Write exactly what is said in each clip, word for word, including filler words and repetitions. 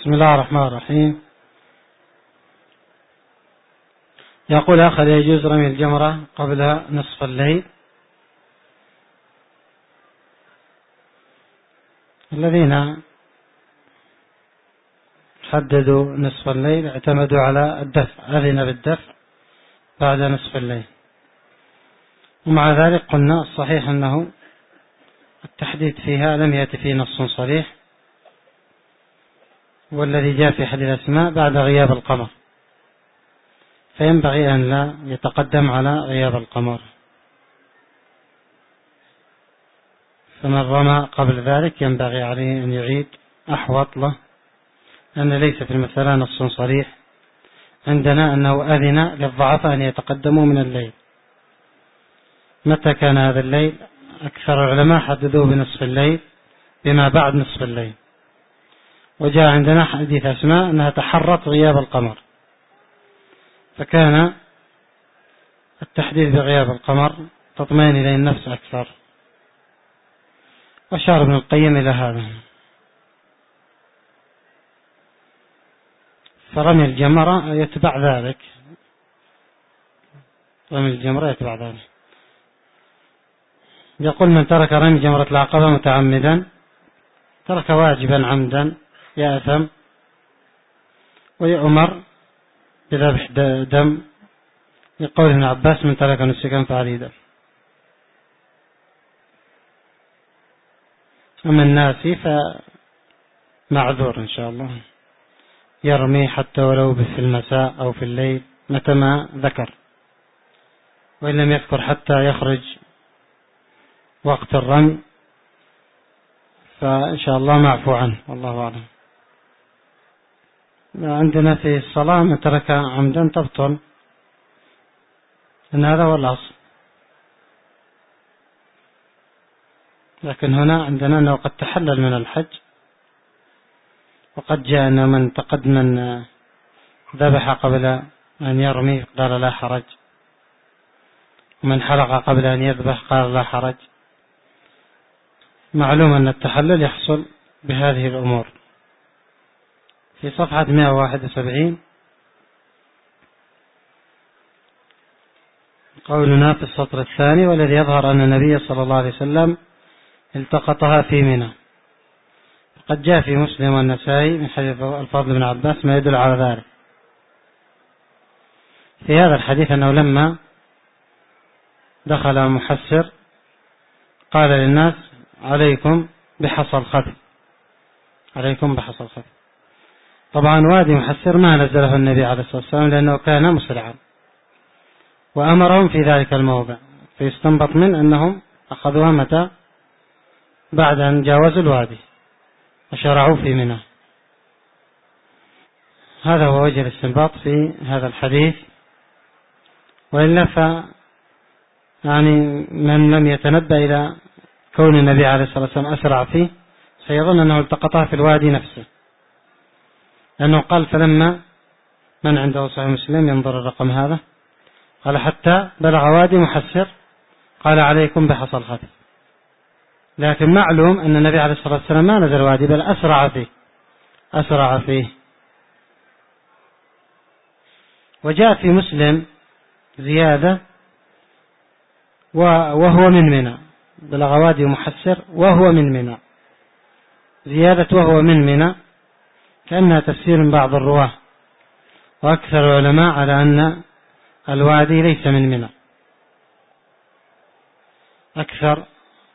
بسم الله الرحمن الرحيم. يقول أخذ يجوز رمي الجمرة قبل نصف الليل؟ الذين حددوا نصف الليل اعتمدوا على الدفع، أذن بالدفع بعد نصف الليل، ومع ذلك قلنا الصحيح أنه التحديد فيها لم يأتي فيه نص صريح، والذي جاء في حديث أسماء بعد غياب القمر، فينبغي أن لا يتقدم على غياب القمر، فمن رمى قبل ذلك ينبغي عليه أن يعيد أحوط له، أن ليس في المسألة نص صريح عندنا أنه أذن للضعفاء أن يتقدموا من الليل. متى كان هذا الليل؟ أكثر العلماء حددوه بنصف الليل بما بعد نصف الليل، وجاء عندنا حديث أسماء أنها تحرت غياب القمر، فكان التحديد بغياب القمر تطمئن إليه النفس أكثر، وأشار ابن القيم إلى هذا. فرمي الجمرة يتبع ذلك، رمي الجمرة يتبع ذلك. يقول من ترك رمي جمرة العقبة متعمدا ترك واجبا عمدا يأثم ويؤمر بذبح دم، يقول ابن عباس من ترك نسكا فعليه دم. أما الناسي فمعذور إن شاء الله، يرمي حتى ولو في المساء أو في الليل متى ما ذكر، وإن لم يذكر حتى يخرج وقت الرمي فإن شاء الله معفو عنه، والله أعلم. عندنا في الصلاة من ترك عمدا تبطل، إن هذا هو الأصل، لكن هنا عندنا أنه قد تحلل من الحج، وقد جاء أن من تقد من ذبح قبل أن يرمي قال لا حرج، ومن حلق قبل أن يذبح قال لا حرج. معلوم أن التحلل يحصل بهذه الأمور. في صفحة مئة وواحد وسبعين قولنا في السطر الثاني: والذي يظهر أن النبي صلى الله عليه وسلم التقطها في منى. قد جاء في مسلم والنسائي من حديث الفضل بن عباس ما يدل على ذلك. في هذا الحديث أنه لما دخل محسر قال للناس: عليكم بحصى الخف، عليكم بحصى الخف. طبعا وادي محسر ما نزله النبي عليه الصلاة والسلام لأنه كان مسرعا، وأمرهم في ذلك الموضع، فيستنبط من أنهم أخذوها متى؟ بعد أن جاوزوا الوادي وشرعوا في منى. هذا هو وجه الاستنباط في هذا الحديث. وإلا ف يعني من لم يتنبأ إلى كون النبي عليه الصلاة والسلام أسرع فيه سيظن أنه التقطها في الوادي نفسه، لأنه قال: فلما من عنده صحيح مسلم ينظر الرقم هذا، قال: حتى بلغ وادي محسر قال: عليكم بحصى الخف. لكن معلوم أن النبي عليه الصلاة والسلام ما نزل وادي بل أسرع فيه، أسرع فيه. وجاء في مسلم زيادة: وهو من منى، بلغ وادي محسر وهو من منى. زيادة وهو من منى كأنها تفسير من بعض الرواه، وأكثر العلماء على أن الوادي ليس من منى، أكثر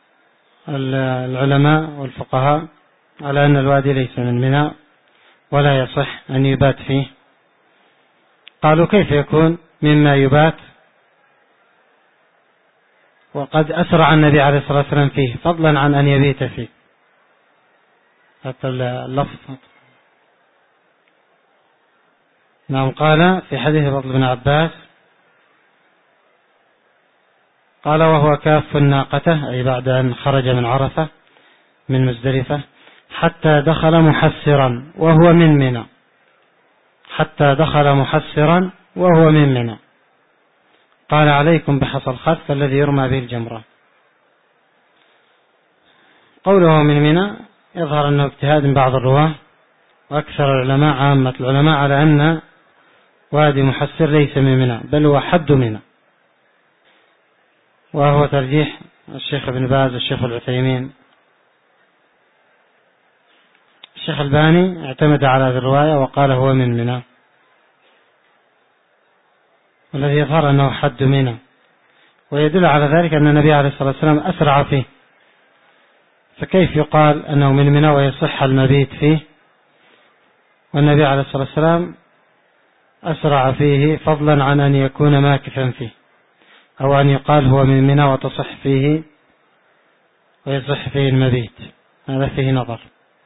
العلماء والفقهاء على أن الوادي ليس من منى ولا يصح أن يبات فيه. قالوا: كيف يكون مما يبات وقد أسرع النبي عليه الصلاة والسلام فيه، فضلا عن أن يبيت فيه؟ حتى اللفظ. نعم. قال في حديث فضل بن عباس قال: وهو كاف ناقته، أي بعد أن خرج من عرفة من مزدلفة، حتى دخل محسرا وهو من منى، حتى دخل محسرا وهو من منى. قال: عليكم بحصى الخف الذي يرمى به الجمرة. قوله من منى يظهر أنه اجتهاد من بعض الرواه، وأكثر العلماء عامة العلماء على أن وادي محسر ليس من منى بل هو حد منى، وهو ترجيح الشيخ ابن باز والشيخ العثيمين. الشيخ الباني اعتمد على هذه الرواية وقال هو من منى، والذي يظهر أنه حد منى، ويدل على ذلك أن النبي عليه الصلاة والسلام أسرع فيه، فكيف يقال أنه من منى ويصح المبيت فيه والنبي عليه الصلاة والسلام أسرع فيه، فضلا عن أن يكون ماكثا فيه، أو أن يقال هو من منى وتصح فيه ويصح فيه المبيت. هذا فيه نظر.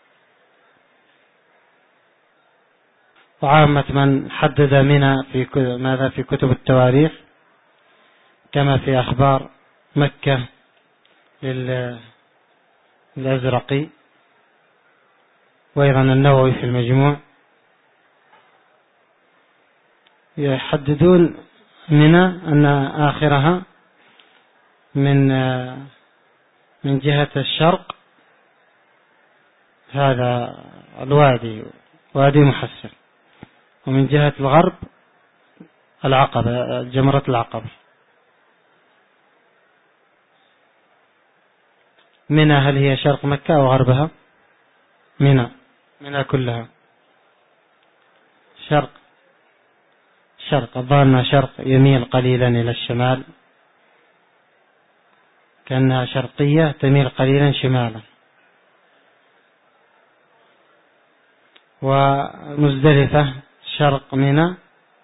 وعامة من حدد منى في ماذا في كتب التواريخ كما في أخبار مكة للأزرقي، وأيضا النووي في المجموع، يحددون منى أن آخرها من من جهة الشرق هذا الوادي وادي محسر، ومن جهة الغرب العقبة جمرة العقبة. منى هل هي شرق مكة أو غربها؟ منى منى كلها شرق شرق، الظاهر شرق يميل قليلا إلى الشمال، كأنها شرقية تميل قليلا شمالا. ومزدلفة شرق منى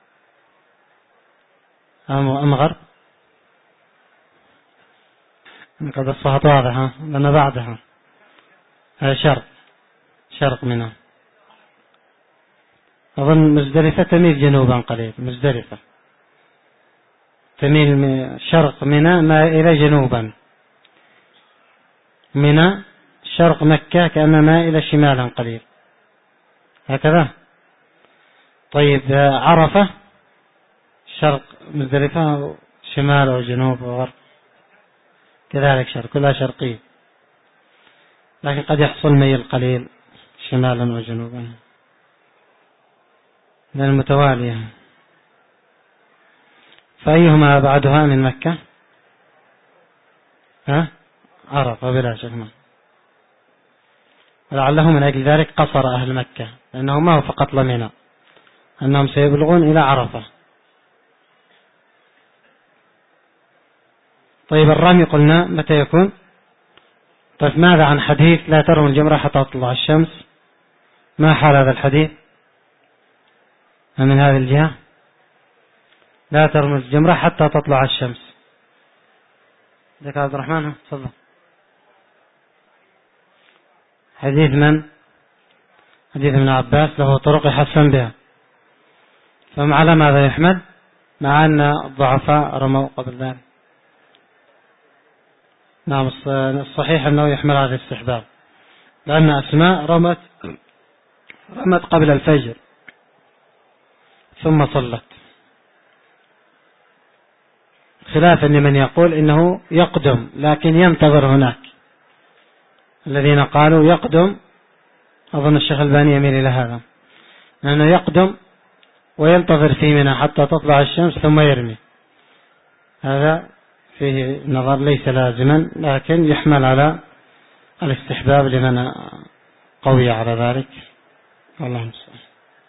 أم غرب؟ قد الصحة واضحة لأن بعدها شرق شرق منى. أظن مزدلفة تميل جنوبا قليل، مزدلفة تميل شرق منى ما إلى جنوبا، منى شرق مكة كأن ما إلى شمالا قليل، هكذا. طيب عرفة شرق مزدلفة شمال أو جنوب أو غرب، كذلك شرق، كلها شرقية، لكن قد يحصل ميل قليل شمالا وجنوبا من المتوالية. فأيهما بعدها من مكة؟ ها؟ عرفة بلا شك. ولعله من أجل ذلك قصر أهل مكة، لأنه ما هو فقط لمنى، أنهم سيبلغون إلى عرفة. طيب الرمي قلنا متى يكون؟ طيب ماذا عن حديث لا ترموا الجمرة حتى تطلع الشمس؟ ما حال هذا الحديث من هذه الجهة؟ لا ترموا الجمرة حتى تطلع الشمس. ذكر عبد الرحمن تفضل. حديث من؟ حديث ابن عباس له طرق يحسن بها، فهم على ماذا يحمل مع أن الضعفاء رموا قبل ذلك؟ نعم الصحيح أنه يحمل على الاستحباب، لأن أسماء رمت رمت قبل الفجر ثم صلت، خلافا لمن يقول إنه يقدم لكن ينتظر هناك. الذين قالوا يقدم أظن الشيخ الباني يميل إلى هذا، لأنه يقدم وينتظر في منى حتى تطلع الشمس ثم يرمي. هذا فيه نظر ليس لازما، لكن يحمل على الاستحباب لمن قوي على ذلك. والله المستعان.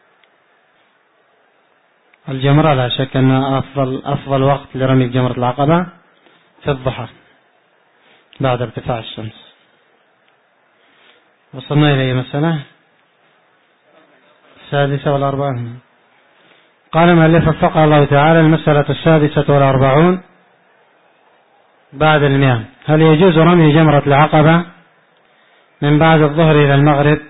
الجمرة لا شك أن أفضل أفضل وقت لرمي جمرة العقبة في الضحى بعد ارتفاع الشمس. وصلنا إلى مسألة السادسة والأربعون. قال مؤلف وفقه الله تعالى: المسألة السادسة والأربعون بعد المئة: هل يجوز رمي جمرة العقبة من بعد الظهر إلى المغرب؟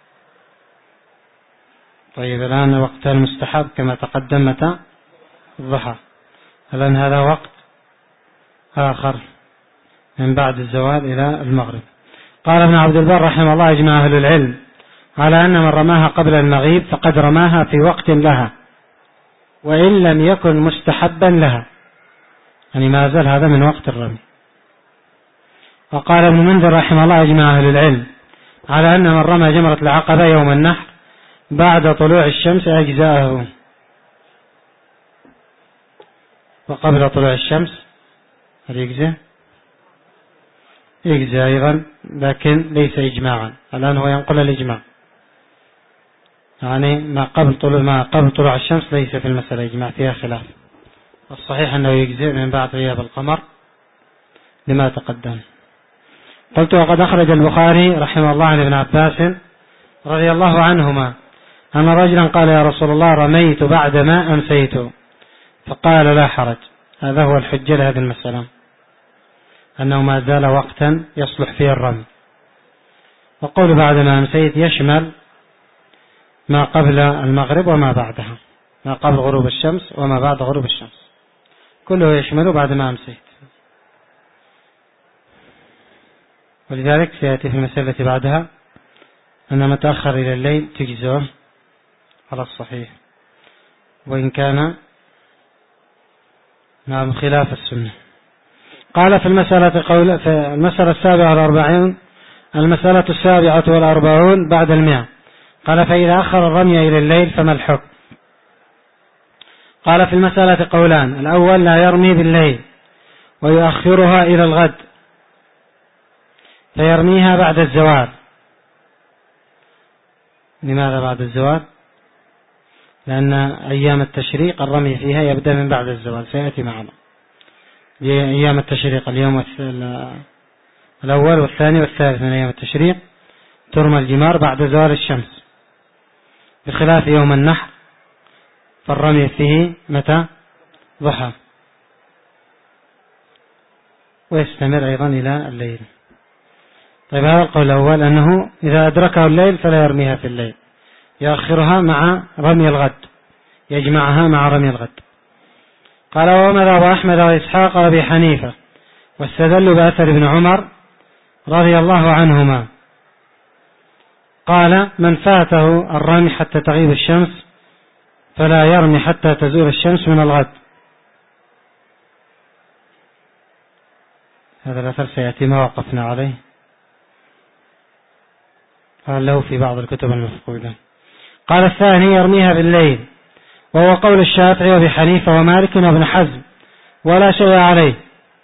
طيب الآن وقت المستحب كما تقدم متى؟ الضحى. الآن هذا وقت آخر من بعد الزوال إلى المغرب. قال ابن عبد البر رحمه الله: أجمع أهل العلم على أن من رماها قبل المغيب فقد رماها في وقت لها وإن لم يكن مستحبا لها، يعني ما زال هذا من وقت الرمي. وقال ابن منذر رحمه الله: أجمع أهل العلم على أن من رمى جمرة العقبة يوم النحر بعد طلوع الشمس أجزاءه، وقبل طلوع الشمس هل يجزي؟ يجزي أيضا، لكن ليس إجماعا. الآن هو ينقل الإجماع، يعني ما قبل طلوع ما قبل طلوع الشمس ليس في المسألة إجماع، فيها خلاف. الصحيح أنه يجزي من بعد غياب القمر لما تقدم. قلت وقد أخرج البخاري رحمه الله عن ابن عباس رضي الله عنهما أن رجلا قال يا رسول الله رميت بعدما أمسيت، فقال لا حرج. هذا هو الحجة لهذه المسألة، أنه ما زال وقتا يصلح فيه الرمي. وقول بعدما أمسيت يشمل ما قبل المغرب وما بعدها، ما قبل غروب الشمس وما بعد غروب الشمس، كله يشمل بعدما أمسيت. ولذلك سيأتي في المسألة التي بعدها أن متأخر إلى الليل تجزئه على الصحيح، وإن كان نعم خلاف السنة. قال في المسألة قول في المسألة السابعة والأربعين المسألة السابعة والأربعون بعد المئة. قال فإذا أخر الرمي إلى الليل فما الحكم؟ قال في المسألة قولان: الأول لا يرمي بالليل ويؤخرها إلى الغد فيرميها بعد الزوال. لماذا بعد الزوال؟ لأن أيام التشريق الرمي فيها يبدأ من بعد الزوال، سيأتي معنا. أيام التشريق اليوم الأول والثاني والثالث من أيام التشريق ترمى الجمار بعد زوال الشمس، بخلاف يوم النحر فالرمي فيه متى؟ ضحى، ويستمر أيضا إلى الليل. طيب هذا القول الأول أنه إذا أدركه الليل فلا يرميها في الليل، يأخرها مع رمي الغد، يجمعها مع رمي الغد. قال ومذهب أحمد وإسحاق وأبي حنيفة، واستدلوا بأثر ابن عمر رضي الله عنهما قال من فاته الرمي حتى تغيب الشمس فلا يرمي حتى تزول الشمس من الغد. هذا الأثر سيأتي ما وقفنا عليه، قال له في بعض الكتب المفقودة. قال الثاني يرميها بالليل، وهو قول الشافعي وابي حنيفة ومالك وابن حزم، ولا شيء عليه،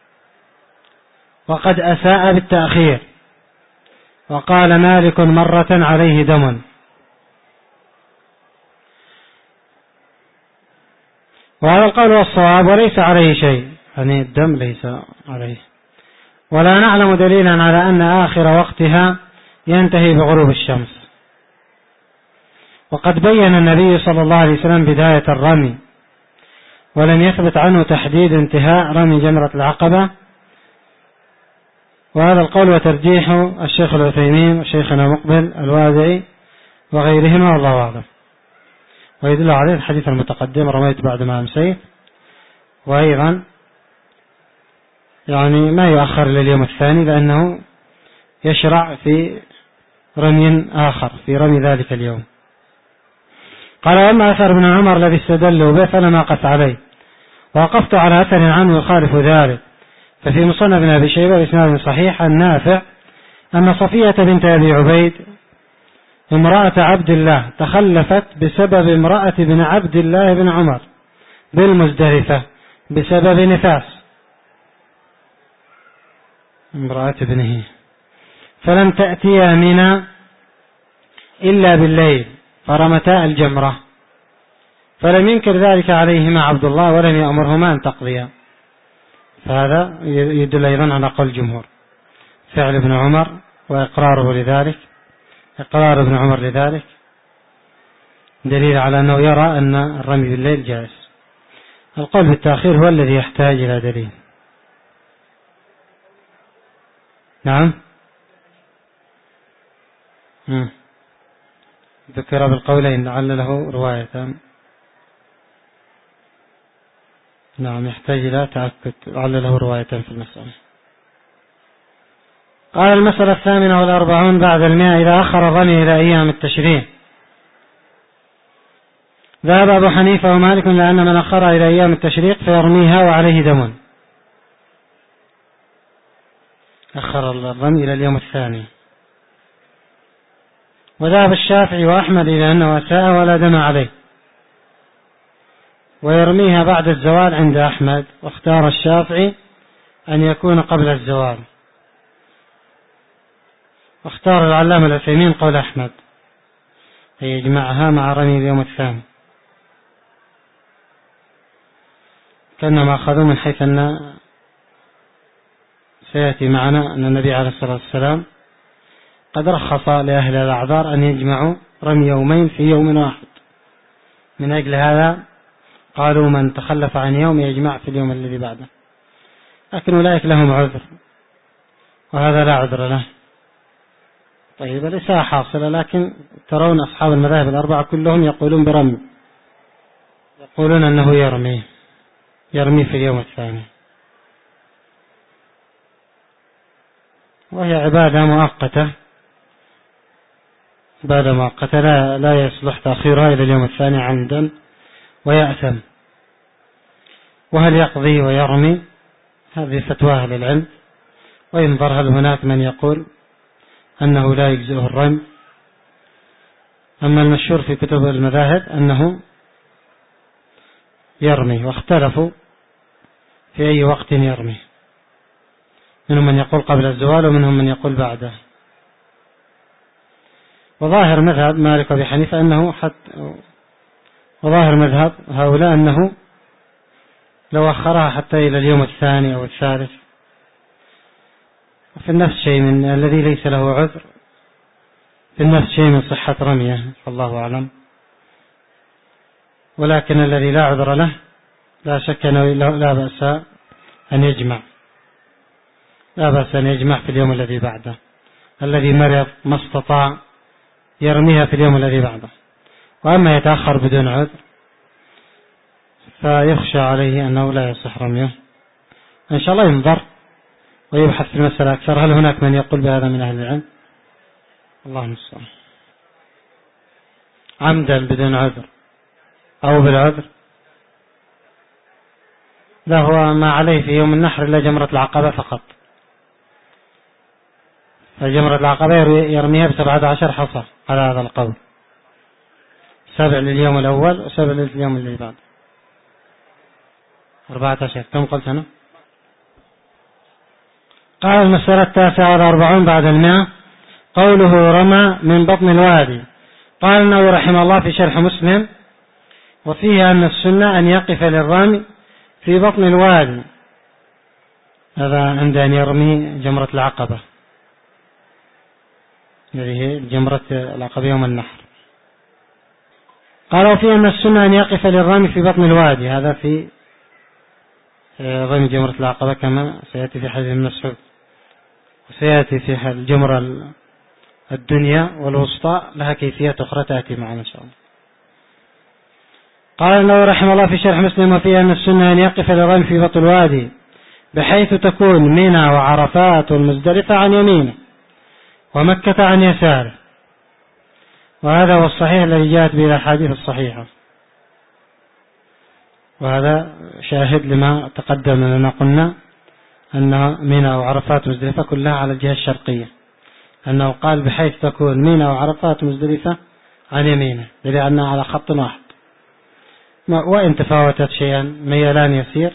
وقد أساء بالتأخير، وقال مالك مرة عليه دم. وهذا القول هو الصواب وليس عليه شيء، يعني الدم ليس عليه. ولا نعلم دليلا على أن آخر وقتها ينتهي بغروب الشمس. وقد بين النبي صلى الله عليه وسلم بداية الرمي، ولم يثبت عنه تحديد انتهاء رمي جمرة العقبة. وهذا القول وترجيح الشيخ العثيمين وشيخنا مقبل الوادعي وغيرهما والله أعلم. ويدل عليه الحديث المتقدم رميت بعد ما أمسيت، وأيضا يعني ما يؤخر لليوم الثاني لأنه يشرع في رمي آخر في رمي ذلك اليوم. قال وأما أثر ابن عمر الذي استدلوا به فلما قف عليه، ووقفت على أثر عنه يخالف ذلك. ففي مصنف ابن أبي شيبة بإسناد صحيح النافع أن صفية بنت أبي عبيد امرأة عبد الله تخلفت بسبب امرأة بن عبد الله بن عمر بالمزدلفة بسبب نفاس امرأة ابنه، فلم تأتيا منى إلا بالليل فرمتا الجمرة، فلم ينكر ذلك عليهما عبد الله ولم يأمرهما أن تقضيا. فهذا يدل أيضا على قول الجمهور، فعل ابن عمر وإقراره لذلك، إقرار ابن عمر لذلك دليل على أنه يرى أن الرمي بالليل جائز. القول بالتأخير هو الذي يحتاج إلى دليل. نعم مم. ذكر بالقولين لعل له رواية، نعم يحتاج إلى تأكد لعل له رواية في المسألة. قال المسألة الثامنة والأربعون بعد المئة إذا أخر الرمي إلى أيام التشريق. ذهب أبو حنيفة ومالك لأن من أخر إلى أيام التشريق فيرميها وعليه دم. أخر الرمي إلى اليوم الثاني وذهب الشافعي وأحمد إلى أنه أساء ولا دم عليه، ويرميها بعد الزوال عند أحمد، واختار الشافعي أن يكون قبل الزوال، واختار العلامة العثيمين قول أحمد أن يجمعها مع رمي اليوم الثاني، كأنما أخذوا من حيث أن سيأتي معنا أن النبي عليه الصلاة والسلام قد رخص لأهل الأعذار أن يجمعوا رمي يومين في يوم واحد، من أجل هذا قالوا من تخلف عن يوم يجمع في اليوم الذي بعده، لكن أولئك لهم عذر وهذا لا عذر له. طيب الإساءة حاصلة، لكن ترون أصحاب المذاهب الأربعة كلهم يقولون برمي، يقولون أنه يرمي يرمي في اليوم الثاني، وهي عبادة مؤقتة عبادة مؤقتة لا, لا يصلح تأخيرها إلى اليوم الثاني عمدا ويأثم. وهل يقضي ويرمي؟ هذه فتوى أهل العلم، وينظر هل هناك من يقول أنه لا يجزئه الرمي. أما المشهور في كتب المذاهب أنه يرمي، واختلفوا في أي وقت يرمي، منهم من يقول قبل الزوال ومنهم من يقول بعده. وظاهر مذهب مالك وأبي حنيفة أنه حتى وظاهر مذهب هؤلاء أنه لو أخرها حتى إلى اليوم الثاني أو الثالث، في النفس شيء من الذي ليس له عذر، في النفس شيء من صحة رميه، فالله أعلم. ولكن الذي لا عذر له لا شك أنه لا بأس أن يجمع لا بأس أن يجمع في اليوم الذي بعده. الذي مرض ما استطاع يرميها في اليوم الذي بعده. وأما يتأخر بدون عذر فيخشى عليه أنه لا يصح رميه. إن شاء الله ينظر ويبحث في المسألة أكثر، هل هناك من يقول بهذا من أهل العلم؟ الله المستعان. عمدا بدون عذر أو بالعذر، لا، هو ما عليه في يوم النحر إلا جمرة العقبة فقط، فجمرة العقبة يرميها بسبعة عشر حصى على هذا القول، سبع لليوم الأول وسبع لليوم اللي بعد، أربعة عشر. كم قلت أنا؟ قال المسألة التاسعة والأربعون بعد المئة، قوله رمى من بطن الوادي. قال النووي رحمه الله في شرح مسلم: وفيه أن السنة أن يقف للرمي في بطن الوادي، هذا عند أن يرمي جمرة العقبة الذي هي جمرة العقبة يوم النحر. قال وفيه أن السنة أن يقف للرمي في بطن الوادي، هذا في رمي جمرة العقبة كما سيأتي في حديث ابن مسعود، وسيأتي في الجمرة الدنيا والوسطى لها كيفية أخرى تأتي معنا إن شاء الله. قال النووي رحمه الله في شرح مسلم: وفيه أن السنة أن يقف للرمي في بطن الوادي بحيث تكون منى وعرفات والمزدلفة عن يمينه ومكة عن يساره، وهذا هو الصحيح الذي جاءت به الأحاديث الصحيحة، وهذا شاهد لما تقدم أننا قلنا أن منى وعرفات ومزدلفة كلها على الجهة الشرقية، أنه قال بحيث تكون منى وعرفات ومزدلفة عن يمينه، لأنها على خط واحد، وإن تفاوتت شيئا ميلان يسير.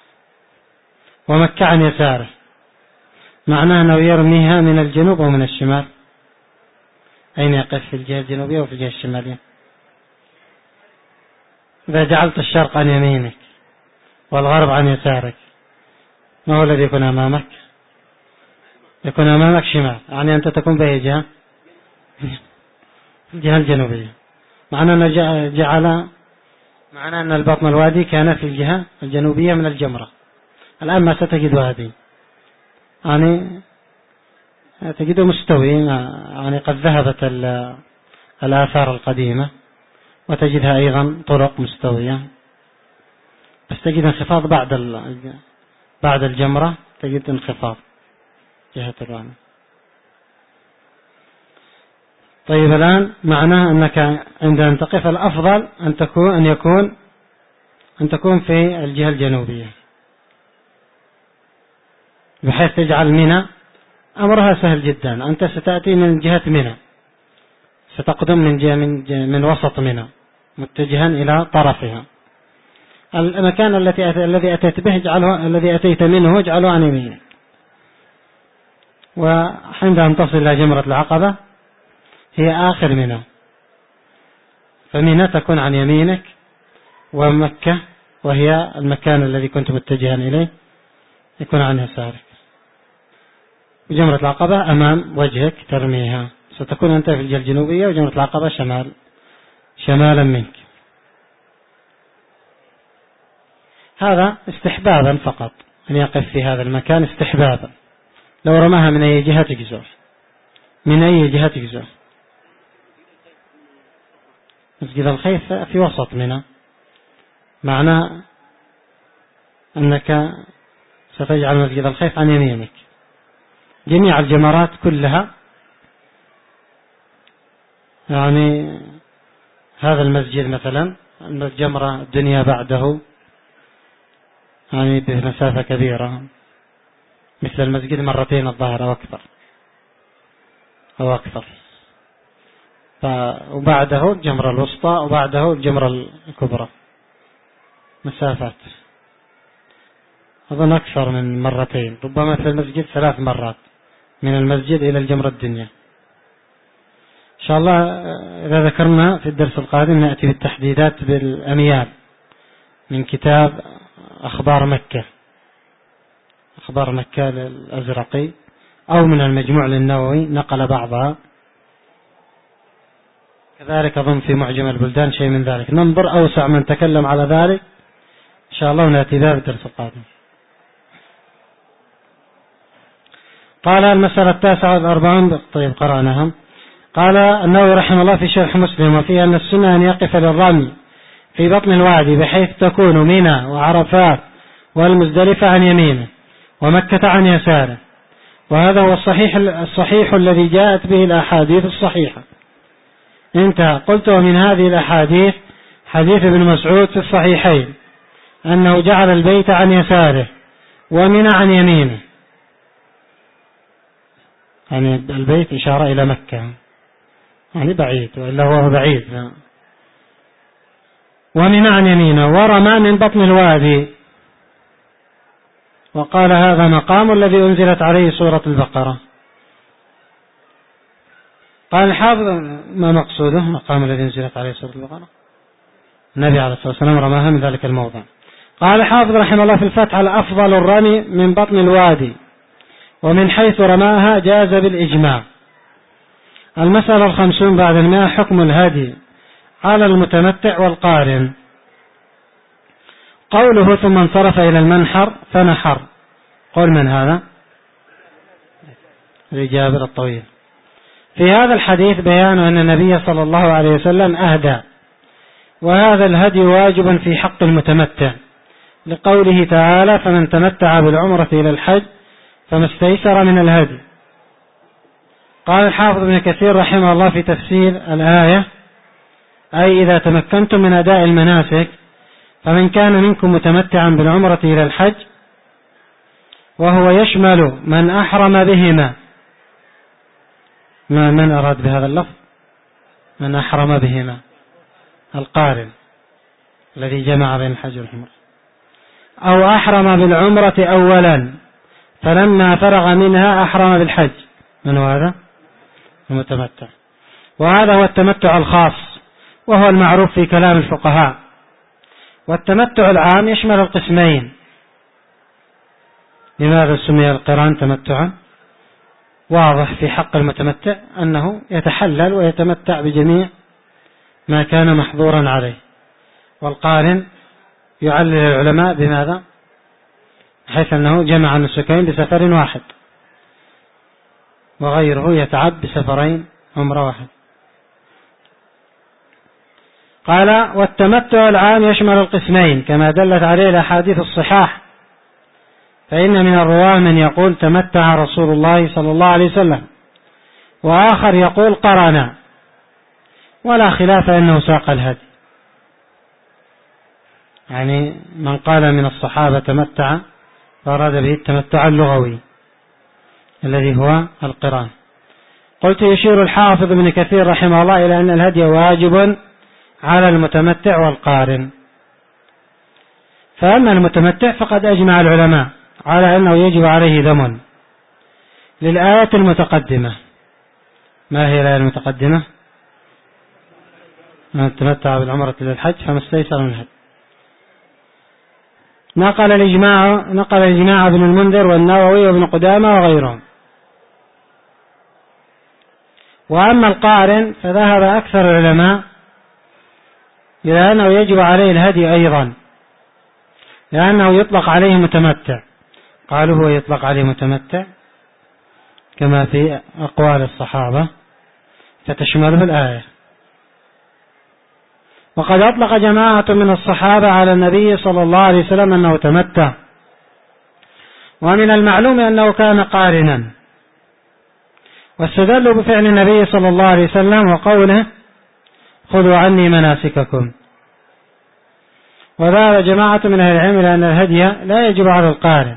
ومكة عن يساره معناه أنه يرميها من الجنوب أو من الشمال. أين يقف؟ في الجهة الجنوبية وفي الجهة الشمالية. إذا جعلت الشرق عن يمينك والغرب عن يسارك، ما هو الذي يكون أمامك؟ يكون أمامك شمال، يعني أنت تكون بأي جهة؟ الجهة الجنوبية. معناه أن جعل معناه أن البطن الوادي كان في الجهة الجنوبية من الجمرة. الآن ما ستجد هذه، يعني تجده مستوي، يعني قد ذهبت الآثار القديمة وتجدها أيضا طرق مستوية، بس تجد انخفاض بعد بعد الجمرة، تجد انخفاض جهة الرمي. طيب الآن معناه أنك عند أن تقف الأفضل أن تكون أن يكون أن تكون في الجهة الجنوبية، بحيث تجعل منى. أمرها سهل جدا، أنت ستأتي من جهة منى، ستقدم من من وسط منى متجها إلى طرفها. المكان التي الذي أتيت به اجعله الذي أتيت منه اجعله عن يمينك. وعندما تصل إلى جمرة العقبة هي آخر منى، فمنى تكون عن يمينك، ومكة وهي المكان الذي كنت متجها إليه يكون عن يسارك. وجمرة العقبة أمام وجهك ترميها، ستكون أنت في الجهة الجنوبية وجمرة العقبة شمال شمالا منك. هذا استحبابا فقط أن يقف في هذا المكان استحبابا. لو رماها من أي جهة تجزر، من أي جهة تجزر. مسجد الخيف في وسط منى، معناه أنك ستجعل مسجد الخيف عن يمينك. جميع الجمرات كلها يعني هذا المسجد مثلا الجمرة الدنيا بعده يعني بمسافة كبيرة مثل المسجد مرتين الظاهر أو أكثر أو أكثر وبعده الجمرة الوسطى وبعده الجمرة الكبرى، مسافات أظن أكثر من مرتين، ربما في المسجد ثلاث مرات من المسجد إلى الجمرة الدنيا. إن شاء الله إذا ذكرنا في الدرس القادم نأتي بالتحديدات بالأميال من كتاب أخبار مكة أخبار مكة للأزرقي، أو من المجموع للنووي نقل بعضها، كذلك أظن في معجم البلدان شيء من ذلك. ننظر أوسع من تكلم على ذلك إن شاء الله ونأتي بها بالدرس القادم. قال المسألة التاسعة والأربعون، طيب قرأناها. قال النووي رحمه الله في شرح مسلم وفيه أن السنة أن يقف للرمي في بطن الوادي بحيث تكون منى وعرفات والمزدلفة عن يمينه ومكة عن يساره، وهذا هو الصحيح الصحيح الذي جاءت به الأحاديث الصحيحة. انتهى. قلت ومن هذه الأحاديث حديث ابن مسعود في الصحيحين أنه جعل البيت عن يساره ومنى عن يمينه، يعني البيت إشارة إلى مكة يعني بعيد، وإلا هو بعيد. ومنى عن يمينه ورمى من بطن الوادي، وقال هذا مقام الذي أنزلت عليه سورة البقرة. قال الحافظ ما مقصوده مقام الذي أنزلت عليه سورة البقرة؟ النبي عليه الصلاة والسلام رماها من ذلك الموضع. قال الحافظ رحمه الله في الفتح على أفضل الرمي من بطن الوادي، ومن حيث رماها جاز بالإجماع. المسألة الخمسون بعد المئة، حكم الهدي على المتمتع والقارن. قوله ثم انصرف إلى المنحر فنحر، قول من هذا؟ جابر الطويل. في هذا الحديث بيان أن النبي صلى الله عليه وسلم أهدى، وهذا الهدي واجب في حق المتمتع، لقوله تعالى فمن تمتع بالعمرة إلى الحج فما استيسر من الهدي. قال الحافظ ابن كثير رحمه الله في تفسير الآية أي إذا تمكنتم من أداء المناسك فمن كان منكم متمتعا بالعمرة إلى الحج، وهو يشمل من أحرم بهما. ما من أراد بهذا اللفظ؟ من أحرم بهما، القارن الذي جمع بين الحج والعمرة، أو أحرم بالعمرة أولا فلما فرغ منها أحرم بالحج، من هذا؟ المتمتع. وهذا هو التمتع الخاص، وهو المعروف في كلام الفقهاء. والتمتع العام يشمل القسمين. لماذا سمي القران تمتعا؟ واضح في حق المتمتع أنه يتحلل ويتمتع بجميع ما كان محظورا عليه. والقارن يعلل العلماء بماذا؟ حيث أنه جمع النسكين بسفر واحد، وغيره يتعب بسفرين عمرة واحد. قال والتمتع العام يشمل القسمين كما دلت عليه الأحاديث الصحاح، فإن من الرواه من يقول تمتع رسول الله صلى الله عليه وسلم، وآخر يقول قرنا، ولا خلاف أنه ساق الهدي. يعني من قال من الصحابة تمتع فأراد به التمتع اللغوي الذي هو القران. قلت يشير الحافظ ابن كثير رحمه الله إلى أن الهدي واجب على المتمتع والقارن. فأما المتمتع فقد أجمع العلماء على أنه يجب عليه دم للآية المتقدمة. ما هي الآية المتقدمة؟ من تمتع بالعمرة إلى الحج فما استيسر من الهدي. نقل الإجماع نقل الإجماع ابن المنذر والنووي وابن قدامة وغيرهم. وأما القارن فذهب أكثر العلماء إلى أنه يجب عليه الهدي أيضا، لأنه يطلق عليه متمتع. قالوا هو يطلق عليه متمتع كما في أقوال الصحابة فتشمله الآية. وقد أطلق جماعة من الصحابة على النبي صلى الله عليه وسلم أنه تمتع، ومن المعلوم أنه كان قارنا، واستدلوا بفعل النبي صلى الله عليه وسلم وقوله خذوا عني مناسككم. وذهب جماعة من أهل العلم إلى أن الهدي لا يجب على القارن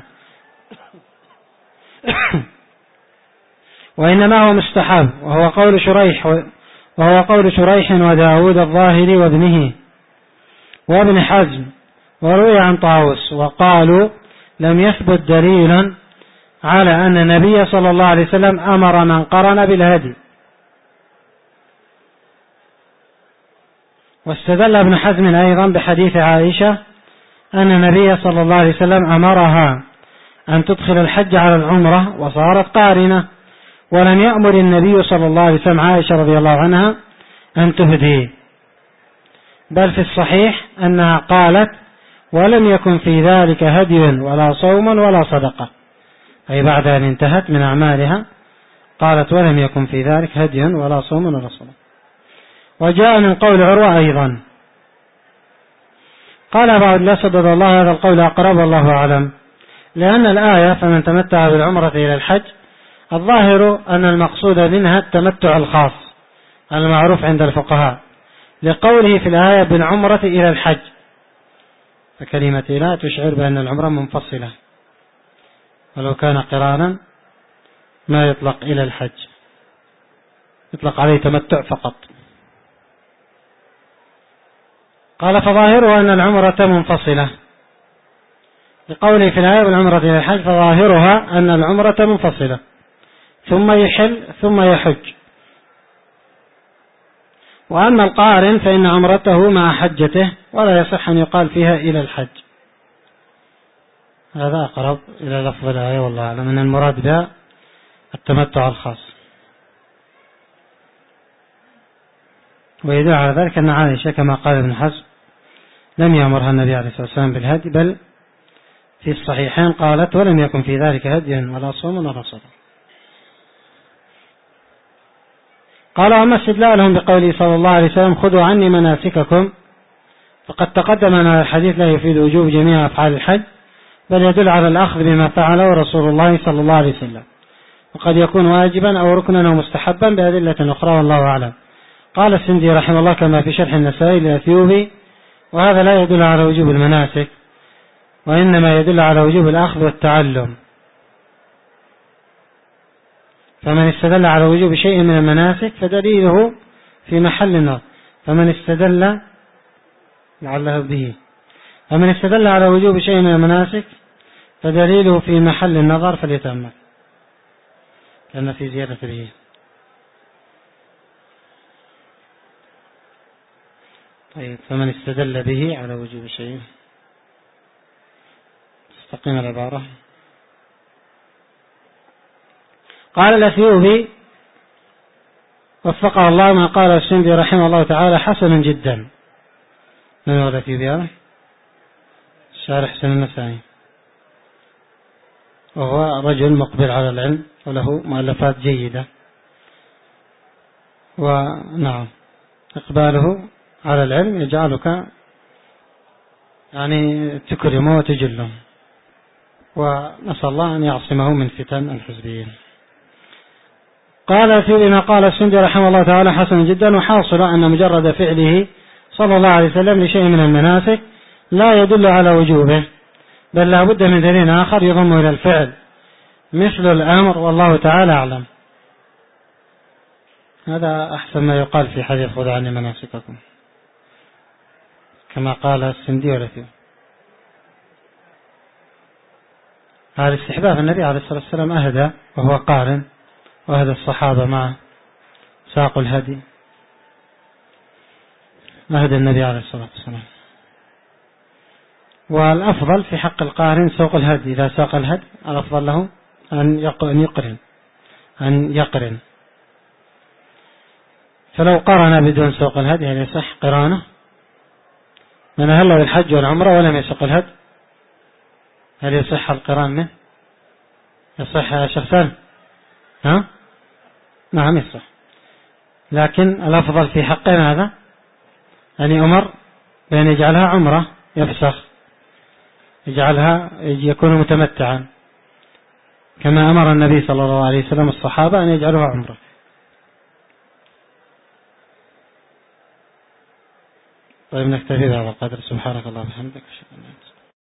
وإنما هو مستحب، وهو قول شريح وهو قول شريح وداود الظاهري وابنه وابن حزم، وروي عن طاووس. وقالوا لم يثبت دليل على أن النبي صلى الله عليه وسلم أمر من قرن بالهدي. واستدل ابن حزم أيضا بحديث عائشة أن النبي صلى الله عليه وسلم أمرها أن تدخل الحج على العمرة وصارت قارنة، ولم يأمر النبي صلى الله عليه وسلم عائشة رضي الله عنها أن تهدي، بل في الصحيح أنها قالت ولم يكن في ذلك هدي ولا صوم ولا صدقة، أي بعد أن انتهت من أعمالها قالت ولم يكن في ذلك هدي ولا صوم ولا صدقة. وجاء من قول عروة أيضا. قال أبو عبد الله سدد الله هذا القول أقرب والله أعلم، لأن الآية فمن تمتع بالعمرة إلى الحج الظاهر أن المقصود منها التمتع الخاص المعروف عند الفقهاء، لقوله في الآية بالعمرة إلى الحج، فكلمة لا تشعر بأن العمرة منفصلة، ولو كان قرانا ما يطلق إلى الحج، يطلق عليه تمتع فقط. قال فظاهره أن العمرة منفصلة، لقوله في الآية بالعمرة إلى الحج فظاهرها أن العمرة منفصلة ثم يحل ثم يحج. وأما القارن فإن عمرته مع حجته ولا يصح أن يقال فيها إلى الحج. هذا أقرب إلى لفظ الآية والله أعلم أن المراد بها التمتع الخاص. ويدل على ذلك أن عائشة كما قال ابن حزم لم يأمرها النبي عليه الصلاة والسلام بالهدي، بل في الصحيحين قالت ولم يكن في ذلك هدي ولا صوم ولا صدقة. قال وما استدلالهم بقوله صلى الله عليه وسلم خذوا عني مناسككم، فقد تقدم أن الحديث لا يفيد وجوب جميع أفعال الحج، بل يدل على الأخذ بما فعله رسول الله صلى الله عليه وسلم، وقد يكون واجبا أو ركنا أو مستحبا بأدلة أخرى والله أعلم. قال السندي رحمه الله كما في شرح النسائي للأثيوبي وهذا لا يدل على وجوب المناسك، وإنما يدل على وجوب الأخذ والتعلم. فمن استدل على وجوب شيء من المناسك فدليله في محل النظر، فمن استدل لعله به فمن استدل على وجوب شيء من المناسك فدليله في محل النظر فليتأمل، لأن في زيادة به. طيب فمن استدل به على وجوب شيء، تستقيم العبارة. قال الأثيوبي وفقه الله ما قال السندي رحمه الله تعالى حسن جدا. من هو الأثيوبي هذا؟ شارح سنن النسائي، وهو رجل مقبل على العلم وله مؤلفات جيدة، ونعم إقباله على العلم يجعلك يعني تكرمه وتجله، ونسأل الله أن يعصمه من فتن الحزبيين. قال في ما قال السندي رحمه الله تعالى حسن جدا، وحاصل أن مجرد فعله صلى الله عليه وسلم لشيء من المناسك لا يدل على وجوبه، بل لا بد من دليل آخر يضم إلى الفعل مثل الأمر، والله تعالى أعلم. هذا أحسن ما يقال في حديث خذوا عني مناسككم، كما قال السندي والثيوبي. هذا استحباب النبي عليه الصلاة والسلام أهدى وهو قارن، وأهدى الصحابة معه ساقوا الهدي، أهدى النبي عليه الصلاة والسلام. والأفضل في حق القارن سوق الهدي، إذا ساق الهدي الأفضل له أن يقرن أن يقرن فلو قرن بدون سوق الهدي هل يصح قرانه؟ من أهل بالحج والعمرة ولم يسوق الهدي هل يصح القران منه؟ يصح يا شخصان؟ ها؟ نعم يصح، لكن الأفضل في حقنا هذا أن يؤمر بأن يجعلها عمرة، يفسخ يجعلها يكون متمتعا، كما أمر النبي صلى الله عليه وسلم الصحابة أن يجعلوها عمرة. طيب نكتفي بهذا القدر. سبحانك اللهم وبحمدك.